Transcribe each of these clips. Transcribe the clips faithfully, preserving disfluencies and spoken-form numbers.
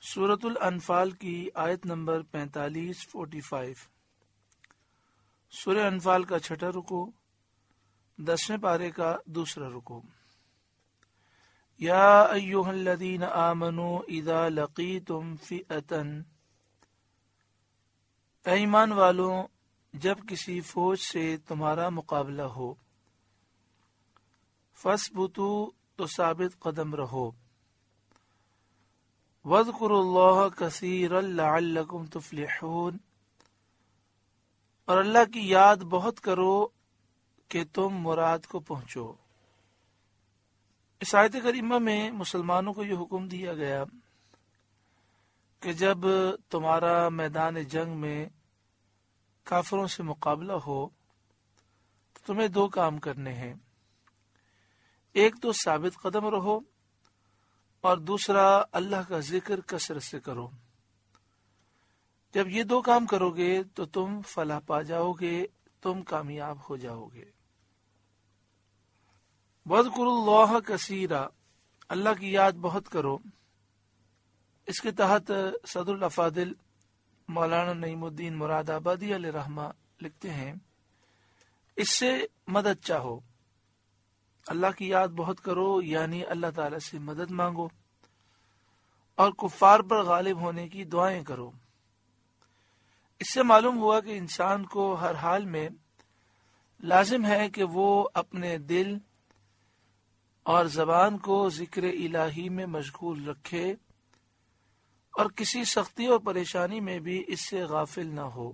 سورۃ الانفال کی آیت نمبر پینتالیس فورٹی فائیو. سورہ انفال کا چھٹا رکو، دسویں پارے کا دوسرا رکو. یا ایھا الذین آمنوا اذا لقیتم فئۃ، اے ایمان والوں جب کسی فوج سے تمہارا مقابلہ ہو، فاثبتوا تو ثابت قدم رہو، وَاذْكُرُوا اللَّهَ كَثِيرًا لَعَلَّكُمْ تُفْلِحُونَ، اور اللہ کی یاد بہت کرو کہ تم مراد کو پہنچو. اس آیت کریمہ میں مسلمانوں کو یہ حکم دیا گیا کہ جب تمہارا میدان جنگ میں کافروں سے مقابلہ ہو تو تمہیں دو کام کرنے ہیں. ایک تو ثابت قدم رہو، اور دوسرا اللہ کا ذکر کثرت سے کرو. جب یہ دو کام کرو گے تو تم فلاح پا جاؤ گے، تم کامیاب ہو جاؤ گے. وَاذْكُرُوا اللَّهَ كَثِيرًا، اللہ کی یاد بہت کرو. اس کے تحت صدر الافاضل مولانا نعیم الدین مراد آبادی علیہ رحمہ لکھتے ہیں، اس سے مدد چاہو. اللہ کی یاد بہت کرو یعنی اللہ تعالی سے مدد مانگو اور کفار پر غالب ہونے کی دعائیں کرو. اس سے معلوم ہوا کہ انسان کو ہر حال میں لازم ہے کہ وہ اپنے دل اور زبان کو ذکر الہی میں مشغول رکھے اور کسی سختی اور پریشانی میں بھی اس سے غافل نہ ہو.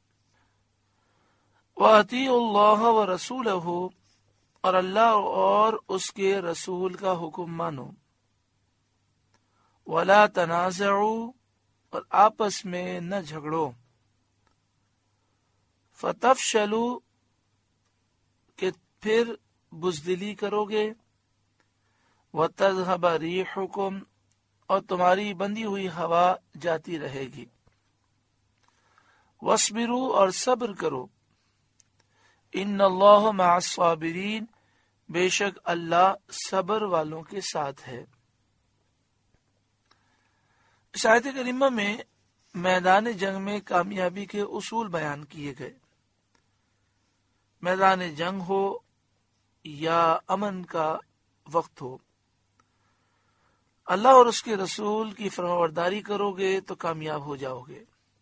وَأَطِیعُوا اللَّهَ وَرَسُولَهُ، اور اللہ اور اس کے رسول کا حکم مانو. وَلَا تَنَازَعُوا، اور آپس میں نہ جھگڑو. فَتَفْشَلُوا، کہ پھر بزدلی کرو گے. وَتَذْهَبَ رِيحُكُمْ، اور تمہاری بندھی ہوئی ہوا جاتی رہے گی. وَاصْبِرُوا، اور صبر کرو. ان اللہ مع الصابرین، بے شک اللہ صبر والوں کے ساتھ ہے. اس آیت کریمہ میں میدان جنگ میں کامیابی کے اصول بیان کیے گئے. میدان جنگ ہو یا امن کا وقت ہو، اللہ اور اس کے رسول کی فرمانبرداری کرو گے تو کامیاب ہو جاؤ گے.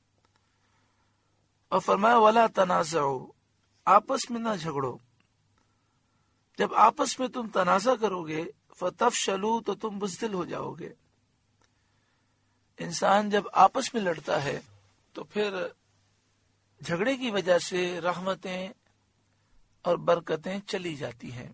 اور فرمایا وَلَا تَنَازَعُوا، آپس میں نہ جھگڑو. جب آپس میں تم تنازع کرو گے فَتَفْشَلُوا، تو تم بزدل ہو جاؤ گے. انسان جب آپس میں لڑتا ہے تو پھر جھگڑے کی وجہ سے رحمتیں اور برکتیں چلی جاتی ہیں.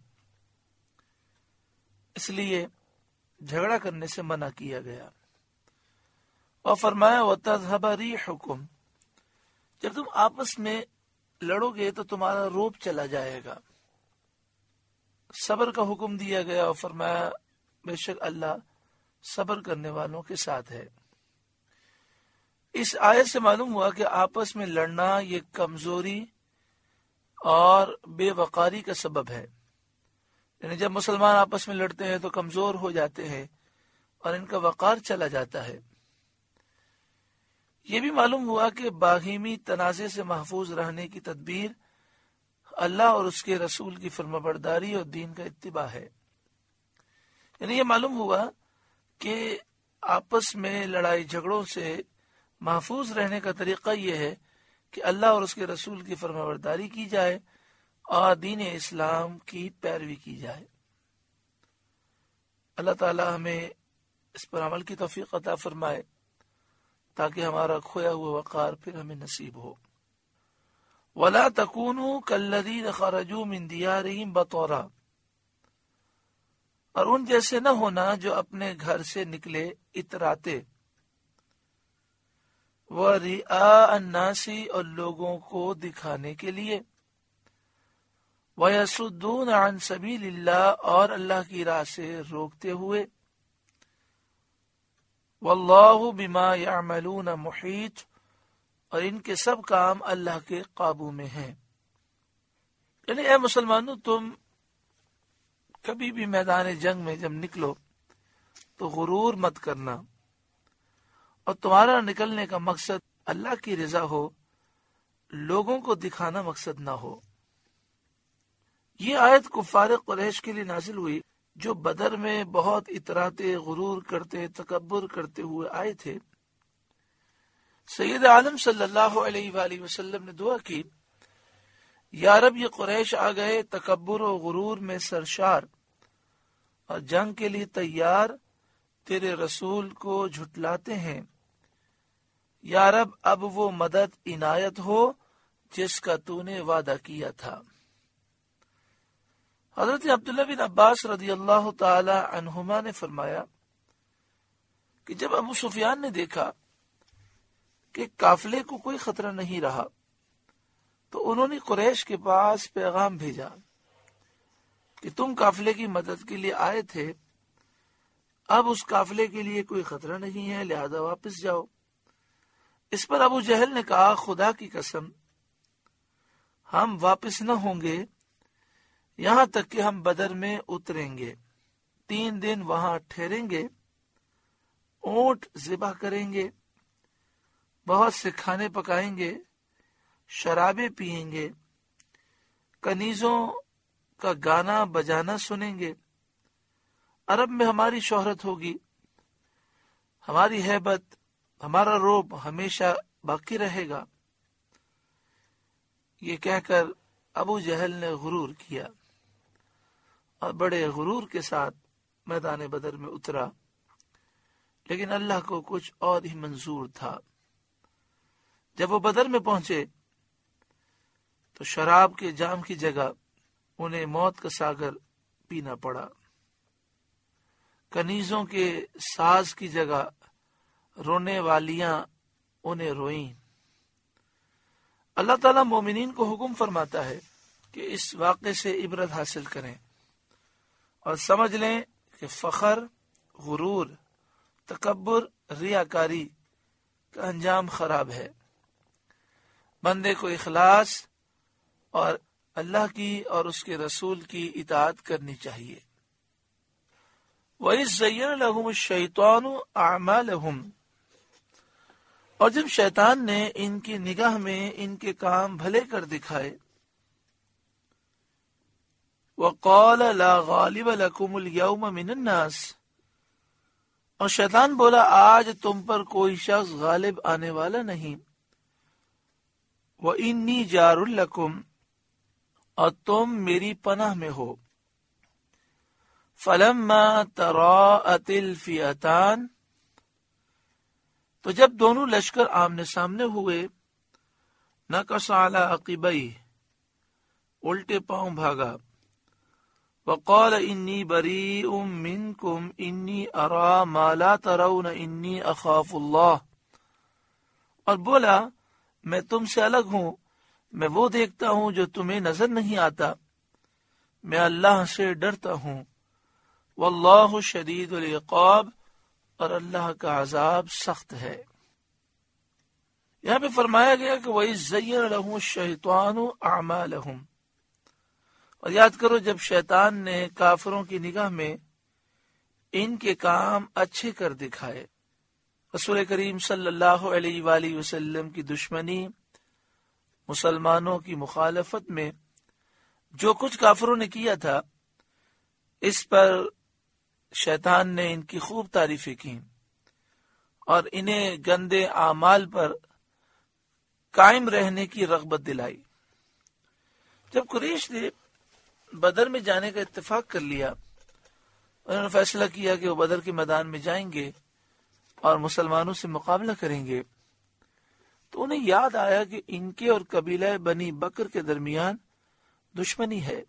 اس لیے جھگڑا کرنے سے منع کیا گیا. اور فرمایا وَتَذْهَبَ رِيحُكُمْ، جب تم آپس میں لڑو گے تو تمہارا روب چلا جائے گا. صبر کا حکم دیا گیا اور فرمایا بے شک اللہ صبر کرنے والوں کے ساتھ ہے. اس آیت سے معلوم ہوا کہ آپس میں لڑنا یہ کمزوری اور بے وقاری کا سبب ہے. یعنی جب مسلمان آپس میں لڑتے ہیں تو کمزور ہو جاتے ہیں اور ان کا وقار چلا جاتا ہے. یہ بھی معلوم ہوا کہ باہمی تنازع سے محفوظ رہنے کی تدبیر اللہ اور اس کے رسول کی فرمانبرداری اور دین کا اتباع ہے. یعنی یہ معلوم ہوا کہ آپس میں لڑائی جھگڑوں سے محفوظ رہنے کا طریقہ یہ ہے کہ اللہ اور اس کے رسول کی فرمانبرداری کی جائے اور دین اسلام کی پیروی کی جائے. اللہ تعالی ہمیں اس پر عمل کی توفیق عطا فرمائے تاکہ ہمارا کھویا ہوا وقار پھر ہمیں نصیب ہو. وَلَا تَكُونُوا كَالَّذِينَ خَرَجُوا مِن دِيَارِهِمْ بَطَرًا، اور ان جیسے نہ ہونا جو اپنے گھر سے نکلے اتراتے. وَرِئَاءَ النَّاسِ، اور لوگوں کو دکھانے کے لیے. وَيَصُدُّونَ عَن سَبِيلِ اللَّهِ، اور اللہ کی راہ سے روکتے ہوئے. وَاللَّهُ بِمَا يَعْمَلُونَ مُحِيطٌ، اور ان کے سب کام اللہ کے قابو میں ہیں. یعنی اے مسلمانوں، تم کبھی بھی میدان جنگ میں جب نکلو تو غرور مت کرنا اور تمہارا نکلنے کا مقصد اللہ کی رضا ہو، لوگوں کو دکھانا مقصد نہ ہو۔ یہ آیت کفار قریش کے لیے نازل ہوئی جو بدر میں بہت اتراتے، غرور کرتے، تکبر کرتے ہوئے آئے تھے۔ سید عالم صلی اللہ علیہ وآلہ وسلم نے دعا کی، یا رب یہ قریش آ گئے تکبر و غرور میں سرشار اور جنگ کے لیے تیار، تیرے رسول کو جھٹلاتے ہیں، یا رب اب وہ مدد عنایت ہو جس کا تو نے وعدہ کیا تھا۔ حضرت عبداللہ بن عباس رضی اللہ تعالی عنہما نے فرمایا کہ جب ابو سفیان نے دیکھا کہ قافلے کو کوئی خطرہ نہیں رہا تو انہوں نے قریش کے پاس پیغام بھیجا کہ تم قافلے کی مدد کے لیے آئے تھے، اب اس قافلے کے لیے کوئی خطرہ نہیں ہے، لہذا واپس جاؤ۔ اس پر ابو جہل نے کہا، خدا کی قسم ہم واپس نہ ہوں گے یہاں تک کہ ہم بدر میں اتریں گے، تین دن وہاں ٹھہریں گے، اونٹ ذبح کریں گے، بہت سے کھانے پکائیں گے، شرابیں پیئیں گے، کنیزوں کا گانا بجانا سنیں گے، عرب میں ہماری شہرت ہوگی، ہماری ہیبت، ہمارا رعب ہمیشہ باقی رہے گا۔ یہ کہہ کر ابو جہل نے غرور کیا اور بڑے غرور کے ساتھ میدان بدر میں اترا، لیکن اللہ کو کچھ اور ہی منظور تھا۔ جب وہ بدر میں پہنچے تو شراب کے جام کی جگہ انہیں موت کا ساگر پینا پڑا، کنیزوں کے ساز کی جگہ رونے والیاں انہیں روئیں۔ اللہ تعالیٰ مومنین کو حکم فرماتا ہے کہ اس واقعے سے عبرت حاصل کریں اور سمجھ لیں کہ فخر، غرور، تکبر، ریاکاری کا انجام خراب ہے۔ بندے کو اخلاص اور اللہ کی اور اس کے رسول کی اطاعت کرنی چاہیے۔ وَإِذْ زَيَّنَ لَهُمُ الشَّيْطَانُ أَعْمَالَهُمْ، اور جب شیطان نے ان کی نگاہ میں ان کے کام بھلے کر دکھائے، وَقَالَ لَا غَالِبَ لَكُمُ الْيَوْمَ مِنَ النَّاسِ، اور شیطان بولا آج تم پر کوئی شخص غالب آنے والا نہیں، وَإِنِّي جَارٌ لَكُمْ، اور تم میری پناہ میں ہو۔ فَلَمَّا تَرَاءَتِ الْفِئَتَانِ، تو جب دونوں لشکر آمنے سامنے ہوئے، نَكَصَ عَلَىٰ عَقِبَيْهِ، الٹے پاؤں بھاگا، وَقَالَ إِنِّي بَرِيءٌ مِّنكُمْ إِنِّي أَرَىٰ مَا لَا تَرَوْنَ إِنِّي أَخَافُ اللَّهَ، اور بولا میں تم سے الگ ہوں، میں وہ دیکھتا ہوں جو تمہیں نظر نہیں آتا، میں اللہ سے ڈرتا ہوں۔ واللہ شدید العقاب، اور اللہ کا عذاب سخت ہے۔ یہاں پہ فرمایا گیا کہ وَإِذْ زَيَّنَ لَهُمُ الشَّيْطَانُ أَعْمَالَهُمْ، اور یاد کرو جب شیطان نے کافروں کی نگاہ میں ان کے کام اچھے کر دکھائے۔ رسول کریم صلی اللہ علیہ وآلہ وسلم کی دشمنی، مسلمانوں کی مخالفت میں جو کچھ کافروں نے کیا تھا، اس پر شیطان نے ان کی خوب تعریفیں کی اور انہیں گندے اعمال پر قائم رہنے کی رغبت دلائی۔ جب قریش نے بدر میں جانے کا اتفاق کر لیا، انہوں نے فیصلہ کیا کہ وہ بدر کے میدان میں جائیں گے اور مسلمانوں سے مقابلہ کریں گے، تو انہیں یاد آیا کہ ان کے اور قبیلہ بنی بکر کے درمیان دشمنی ہے،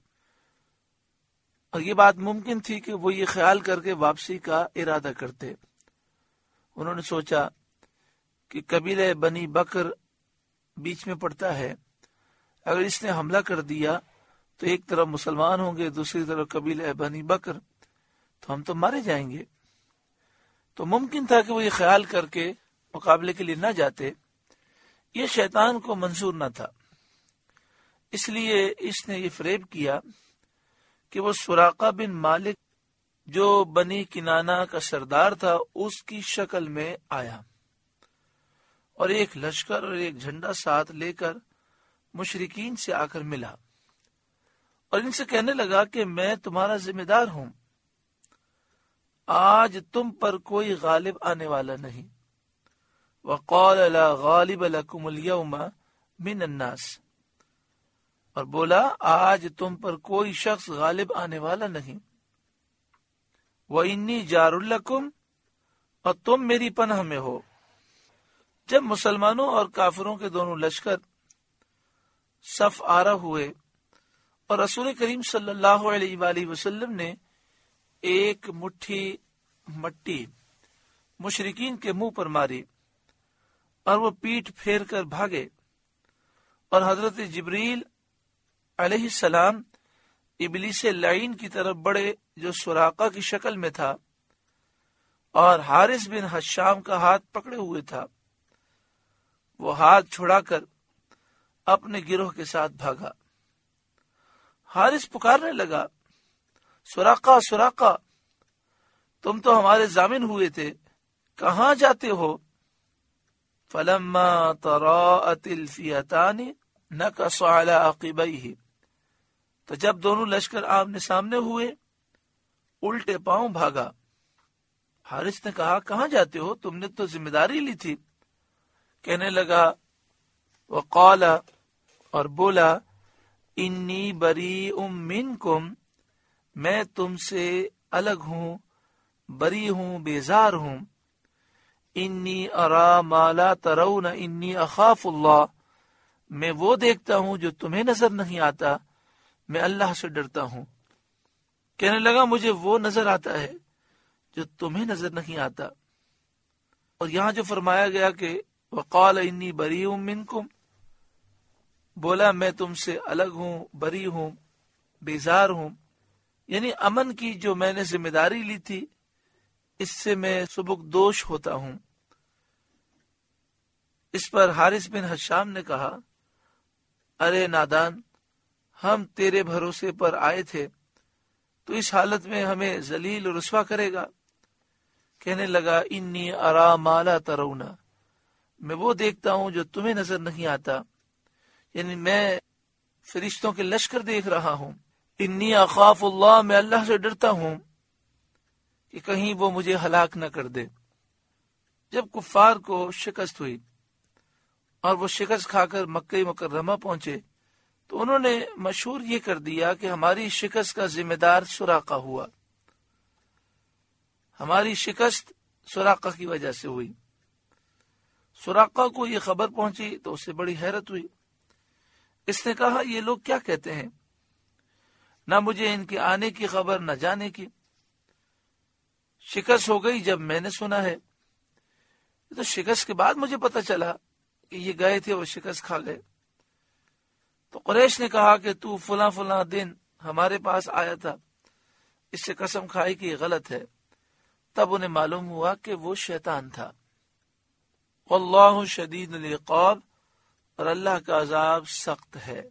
اور یہ بات ممکن تھی کہ وہ یہ خیال کر کے واپسی کا ارادہ کرتے۔ انہوں نے سوچا کہ قبیلہ بنی بکر بیچ میں پڑتا ہے، اگر اس نے حملہ کر دیا تو ایک طرف مسلمان ہوں گے، دوسری طرف قبیلہ بنی بکر، تو ہم تو مارے جائیں گے۔ تو ممکن تھا کہ وہ یہ خیال کر کے مقابلے کے لیے نہ جاتے، یہ شیطان کو منظور نہ تھا، اس لیے اس نے یہ فریب کیا کہ وہ سراقہ بن مالک جو بنی کنانہ کا سردار تھا اس کی شکل میں آیا اور ایک لشکر اور ایک جھنڈا ساتھ لے کر مشرکین سے آ کر ملا اور ان سے کہنے لگا کہ میں تمہارا ذمہ دار ہوں، آج تم پر کوئی غالب آنے والا نہیں۔ وقال لا غالب لكم اليوم من الناس، اور بولا آج تم پر کوئی شخص غالب آنے والا نہیں۔ وَإِنِّي جَارٌ لَكُمْ، اور تم میری پناہ میں ہو۔ جب مسلمانوں اور کافروں کے دونوں لشکر صف آرا ہوئے اور رسول کریم صلی اللہ علیہ وآلہ وسلم نے ایک مٹھی مٹی مشرکین کے منہ پر ماری اور وہ پیٹ پھیر کر بھاگے، اور حضرت جبریل علیہ السلام ابلیس لعین کی طرف بڑھے جو سراقہ کی شکل میں تھا اور حارث بن حشام کا ہاتھ پکڑے ہوئے تھا، وہ ہاتھ چھڑا کر اپنے گروہ کے ساتھ بھاگا۔ حارث پکارنے لگا، سراقہ سراقہ، تم تو ہمارے ضامن ہوئے تھے، کہاں جاتے ہو؟ فلما تراءت الفئتان نكص على عقبيه، تو جب دونوں لشکر آمنے سامنے ہوئے الٹے پاؤں بھاگا۔ حارث نے کہا کہاں جاتے ہو؟ تم نے تو ذمہ داری لی تھی۔ کہنے لگا وقال، اور بولا انی بریء منکم، میں تم سے الگ ہوں، بری ہوں، بیزار ہوں۔ انی ارا ما لا ترون انی اخاف اللہ، میں وہ دیکھتا ہوں جو تمہیں نظر نہیں آتا، میں اللہ سے ڈرتا ہوں۔ کہنے لگا مجھے وہ نظر آتا ہے جو تمہیں نظر نہیں آتا۔ اور یہاں جو فرمایا گیا کہ وقال انی بریء منکم، بولا میں تم سے الگ ہوں، بری ہوں، بیزار ہوں، یعنی امن کی جو میں نے ذمہ داری لی تھی اس سے میں سبکدوش ہوتا ہوں۔ اس پر حارث بن حشام نے کہا ارے نادان، ہم تیرے بھروسے پر آئے تھے، تو اس حالت میں ہمیں ذلیل و رسوا کرے گا۔ کہنے لگا انی ارا ما لا ترون، میں وہ دیکھتا ہوں جو تمہیں نظر نہیں آتا، یعنی میں فرشتوں کے لشکر دیکھ رہا ہوں۔ انی اخاف اللہ، میں اللہ سے ڈرتا ہوں کہ کہیں وہ مجھے ہلاک نہ کر دے۔ جب کفار کو شکست ہوئی اور وہ شکست کھا کر مکہ مکرمہ پہنچے تو انہوں نے مشہور یہ کر دیا کہ ہماری شکست کا ذمہ دار سراقہ ہوا، ہماری شکست سراقہ کی وجہ سے ہوئی۔ سراقہ کو یہ خبر پہنچی تو اسے بڑی حیرت ہوئی۔ اس نے کہا یہ لوگ کیا کہتے ہیں، نہ مجھے ان کے آنے کی خبر نہ جانے کی، شکست ہو گئی جب میں نے سنا ہے، تو شکست کے بعد مجھے پتا چلا کہ یہ گئے تھے وہ شکست کھا گئے۔ تو قریش نے کہا کہ تو فلاں فلاں دن ہمارے پاس آیا تھا، اس سے قسم کھائی کہ یہ غلط ہے۔ تب انہیں معلوم ہوا کہ وہ شیطان تھا۔ واللہ شدید العقاب، اور اللہ کا عذاب سخت ہے۔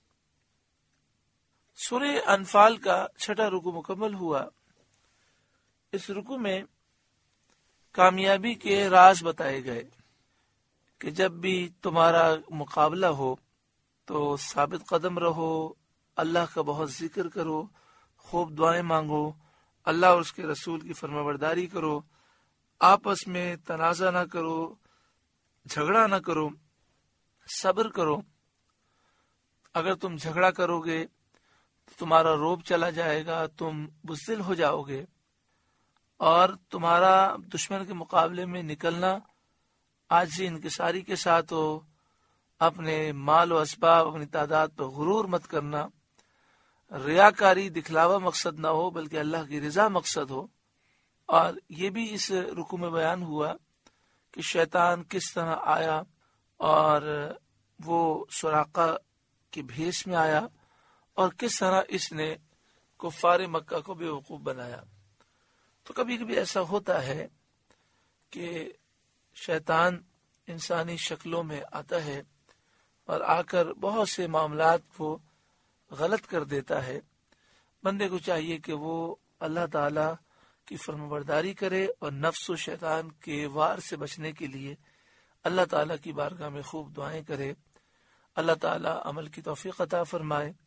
سورہ انفال کا چھٹا رکو مکمل ہوا۔ اس رکو میں کامیابی کے راز بتائے گئے کہ جب بھی تمہارا مقابلہ ہو تو ثابت قدم رہو، اللہ کا بہت ذکر کرو، خوب دعائیں مانگو، اللہ اور اس کے رسول کی فرمانبرداری کرو، آپس میں تنازع نہ کرو، جھگڑا نہ کرو، صبر کرو۔ اگر تم جھگڑا کرو گے تو تمہارا روب چلا جائے گا، تم بزدل ہو جاؤ گے، اور تمہارا دشمن کے مقابلے میں نکلنا عاجزی انکساری کے ساتھ ہو، اپنے مال و اسباب اپنی تعداد پر غرور مت کرنا، ریاکاری دکھلاوا مقصد نہ ہو بلکہ اللہ کی رضا مقصد ہو۔ اور یہ بھی اس رکوع میں بیان ہوا کہ شیطان کس طرح آیا اور وہ سراقہ کے بھیس میں آیا اور کس طرح اس نے کفار مکہ کو بے وقوف بنایا۔ تو کبھی کبھی ایسا ہوتا ہے کہ شیطان انسانی شکلوں میں آتا ہے اور آ کر بہت سے معاملات کو غلط کر دیتا ہے۔ بندے کو چاہیے کہ وہ اللہ تعالی کی فرمانبرداری کرے اور نفس و شیطان کے وار سے بچنے کے لیے اللہ تعالیٰ کی بارگاہ میں خوب دعائیں کرے، اللہ تعالیٰ عمل کی توفیق عطا فرمائے